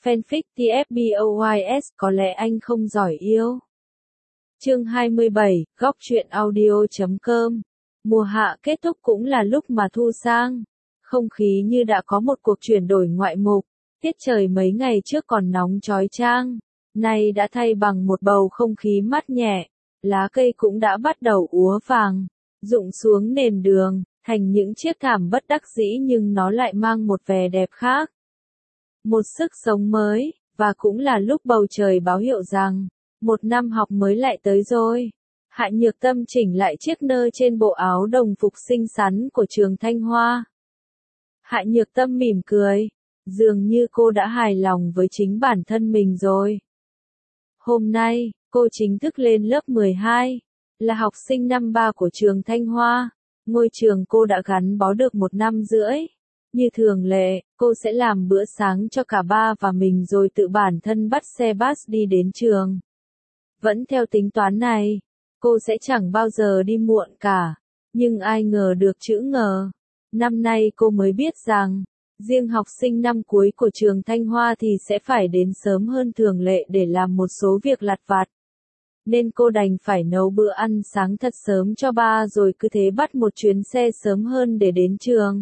Fanfic TFBOYS có lẽ anh không giỏi yêu. Chương 27, góc truyện audio.com. Mùa hạ kết thúc cũng là lúc mà thu sang. Không khí như đã có một cuộc chuyển đổi ngoại mục. Tiết trời mấy ngày trước còn nóng chói chang, nay đã thay bằng một bầu không khí mát nhẹ. Lá cây cũng đã bắt đầu úa vàng, rụng xuống nền đường, thành những chiếc thảm bất đắc dĩ nhưng nó lại mang một vẻ đẹp khác. Một sức sống mới, và cũng là lúc bầu trời báo hiệu rằng, một năm học mới lại tới rồi. Hạ Nhược Tâm chỉnh lại chiếc nơ trên bộ áo đồng phục xinh xắn của trường Thanh Hoa. Hạ Nhược Tâm mỉm cười, dường như cô đã hài lòng với chính bản thân mình rồi. Hôm nay, cô chính thức lên lớp 12, là học sinh năm 3 của trường Thanh Hoa. Ngôi trường cô đã gắn bó được 1 năm rưỡi. Như thường lệ, cô sẽ làm bữa sáng cho cả ba và mình rồi tự bản thân bắt xe bus đi đến trường. Vẫn theo tính toán này, cô sẽ chẳng bao giờ đi muộn cả. Nhưng ai ngờ được chữ ngờ. Năm nay cô mới biết rằng, riêng học sinh năm cuối của trường Thanh Hoa thì sẽ phải đến sớm hơn thường lệ để làm một số việc lặt vặt. Nên cô đành phải nấu bữa ăn sáng thật sớm cho ba rồi cứ thế bắt một chuyến xe sớm hơn để đến trường.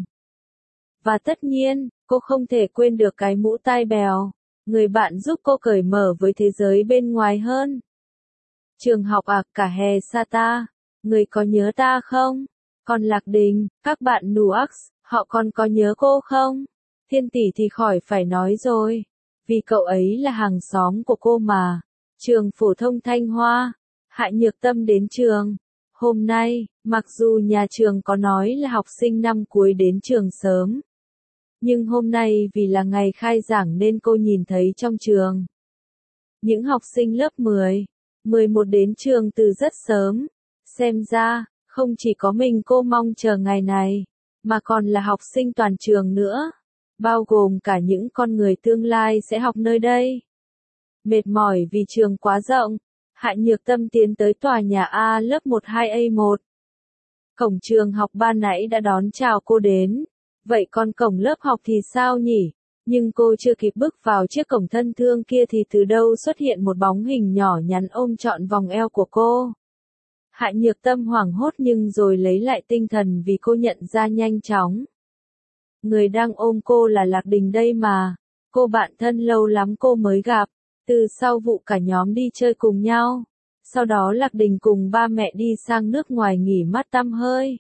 Và tất nhiên, cô không thể quên được cái mũ tai bèo, người bạn giúp cô cởi mở với thế giới bên ngoài hơn. Trường học à, cả hè xa ta, người có nhớ ta không? Còn Lạc Đình, các bạn Nuax, họ còn có nhớ cô không? Thiên Tỷ thì khỏi phải nói rồi, vì cậu ấy là hàng xóm của cô mà. Trường phổ thông Thanh Hoa, Hạ Nhược Tâm đến trường. Hôm nay, mặc dù nhà trường có nói là học sinh năm cuối đến trường sớm, nhưng hôm nay vì là ngày khai giảng nên cô nhìn thấy trong trường. Những học sinh lớp 10, 11 đến trường từ rất sớm. Xem ra, không chỉ có mình cô mong chờ ngày này, mà còn là học sinh toàn trường nữa, bao gồm cả những con người tương lai sẽ học nơi đây. Mệt mỏi vì trường quá rộng, Hạ Nhược Tâm tiến tới tòa nhà A lớp 12A1. Cổng trường học ban nãy đã đón chào cô đến, vậy còn cổng lớp học thì sao nhỉ? Nhưng cô chưa kịp bước vào chiếc cổng thân thương kia thì từ đâu xuất hiện một bóng hình nhỏ nhắn ôm trọn vòng eo của cô. Hạ Nhược Tâm hoảng hốt nhưng rồi lấy lại tinh thần vì cô nhận ra nhanh chóng. Người đang ôm cô là Lạc Đình đây mà, cô bạn thân lâu lắm cô mới gặp. Từ sau vụ cả nhóm đi chơi cùng nhau, sau đó Lạc Đình cùng ba mẹ đi sang nước ngoài nghỉ mát tăm hơi.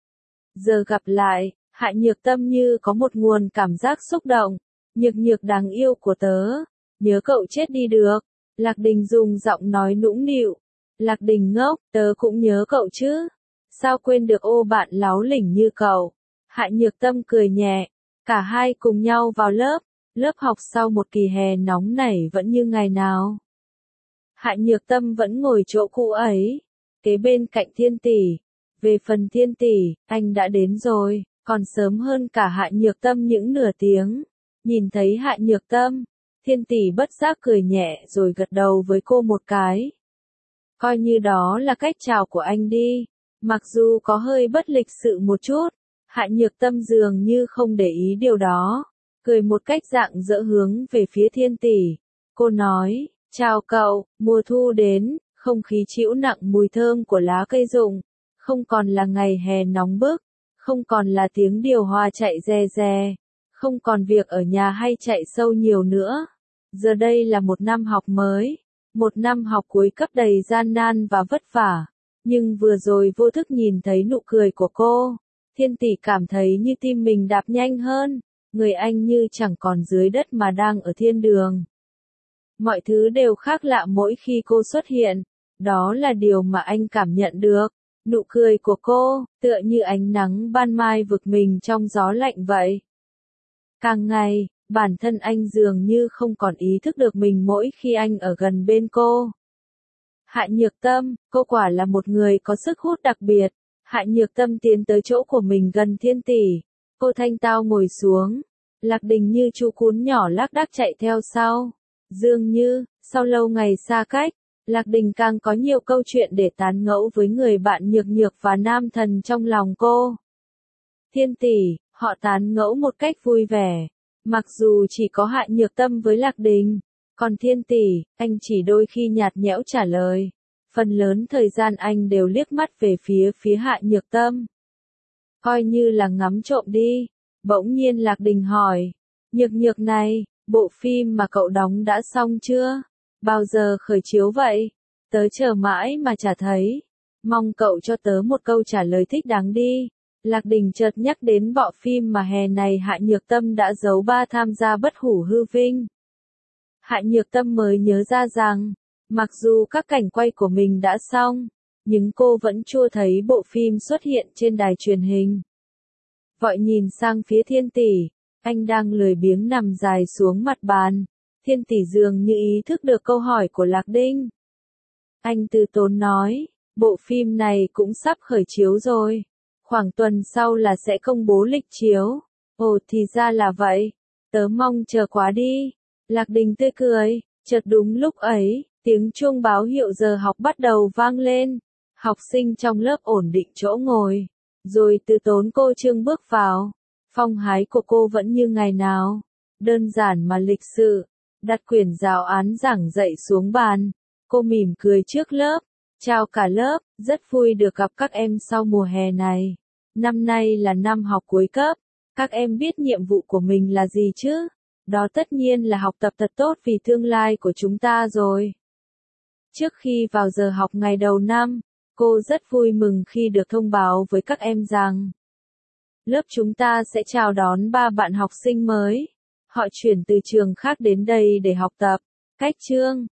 Giờ gặp lại, Hạ Nhược Tâm như có một nguồn cảm giác xúc động. Nhược Nhược đáng yêu của tớ, nhớ cậu chết đi được. Lạc Đình dùng giọng nói nũng nịu. Lạc Đình ngốc, tớ cũng nhớ cậu chứ. Sao quên được ô bạn láo lỉnh như cậu. Hạ Nhược Tâm cười nhẹ, cả hai cùng nhau vào lớp. Lớp học sau một kỳ hè nóng nảy vẫn như ngày nào. Hạ Nhược Tâm vẫn ngồi chỗ cũ ấy, kế bên cạnh Thiên Tỷ. Về phần Thiên Tỷ, anh đã đến rồi, còn sớm hơn cả Hạ Nhược Tâm những nửa tiếng. Nhìn thấy Hạ Nhược Tâm, Thiên Tỷ bất giác cười nhẹ rồi gật đầu với cô một cái. Coi như đó là cách chào của anh đi, mặc dù có hơi bất lịch sự một chút. Hạ Nhược Tâm dường như không để ý điều đó. Cười một cách rạng rỡ hướng về phía Thiên Tỷ. Cô nói, chào cậu, mùa thu đến, không khí trĩu nặng mùi thơm của lá cây rụng. Không còn là ngày hè nóng bức, không còn là tiếng điều hòa chạy rè rè, không còn việc ở nhà hay chạy sâu nhiều nữa. Giờ đây là một năm học mới, một năm học cuối cấp đầy gian nan và vất vả. Nhưng vừa rồi vô thức nhìn thấy nụ cười của cô, Thiên Tỷ cảm thấy như tim mình đạp nhanh hơn. Người anh như chẳng còn dưới đất mà đang ở thiên đường. Mọi thứ đều khác lạ mỗi khi cô xuất hiện. Đó là điều mà anh cảm nhận được. Nụ cười của cô, tựa như ánh nắng ban mai vực mình trong gió lạnh vậy. Càng ngày, bản thân anh dường như không còn ý thức được mình mỗi khi anh ở gần bên cô. Hạ Nhược Tâm, cô quả là một người có sức hút đặc biệt. Hạ Nhược Tâm tiến tới chỗ của mình gần Thiên Tỷ. Cô thanh tao ngồi xuống. Lạc Đình như chú cún nhỏ lác đác chạy theo sau. Dường như, sau lâu ngày xa cách, Lạc Đình càng có nhiều câu chuyện để tán ngẫu với người bạn Nhược Nhược và nam thần trong lòng cô. Thiên Tỷ, họ tán ngẫu một cách vui vẻ. Mặc dù chỉ có Hạ Nhược Tâm với Lạc Đình, còn Thiên Tỷ, anh chỉ đôi khi nhạt nhẽo trả lời. Phần lớn thời gian anh đều liếc mắt về phía Hạ Nhược Tâm. Coi như là ngắm trộm đi. Bỗng nhiên Lạc Đình hỏi. Nhược Nhược này, bộ phim mà cậu đóng đã xong chưa? Bao giờ khởi chiếu vậy? Tớ chờ mãi mà chả thấy. Mong cậu cho tớ một câu trả lời thích đáng đi. Lạc Đình chợt nhắc đến bộ phim mà hè này Hạ Nhược Tâm đã giấu ba tham gia bất hủ hư vinh. Hạ Nhược Tâm mới nhớ ra rằng, mặc dù các cảnh quay của mình đã xong, nhưng cô vẫn chưa thấy bộ phim xuất hiện trên đài truyền hình. Vội nhìn sang phía Thiên Tỷ, anh đang lười biếng nằm dài xuống mặt bàn. Thiên Tỷ dường như ý thức được câu hỏi của Lạc Đinh. Anh từ tốn nói, bộ phim này cũng sắp khởi chiếu rồi. Khoảng tuần sau là sẽ công bố lịch chiếu. Ồ thì ra là vậy, tớ mong chờ quá đi. Lạc Đình tươi cười, chợt đúng lúc ấy, tiếng chuông báo hiệu giờ học bắt đầu vang lên. Học sinh trong lớp ổn định chỗ ngồi, rồi từ tốn cô Trương bước vào. Phong thái của cô vẫn như ngày nào, đơn giản mà lịch sự, đặt quyển giáo án giảng dạy xuống bàn. Cô mỉm cười trước lớp, chào cả lớp, rất vui được gặp các em sau mùa hè này. Năm nay là năm học cuối cấp, các em biết nhiệm vụ của mình là gì chứ? Đó tất nhiên là học tập thật tốt vì tương lai của chúng ta rồi. Trước khi vào giờ học ngày đầu năm, cô rất vui mừng khi được thông báo với các em rằng lớp chúng ta sẽ chào đón 3 bạn học sinh mới. Họ chuyển từ trường khác đến đây để học tập. Cách chương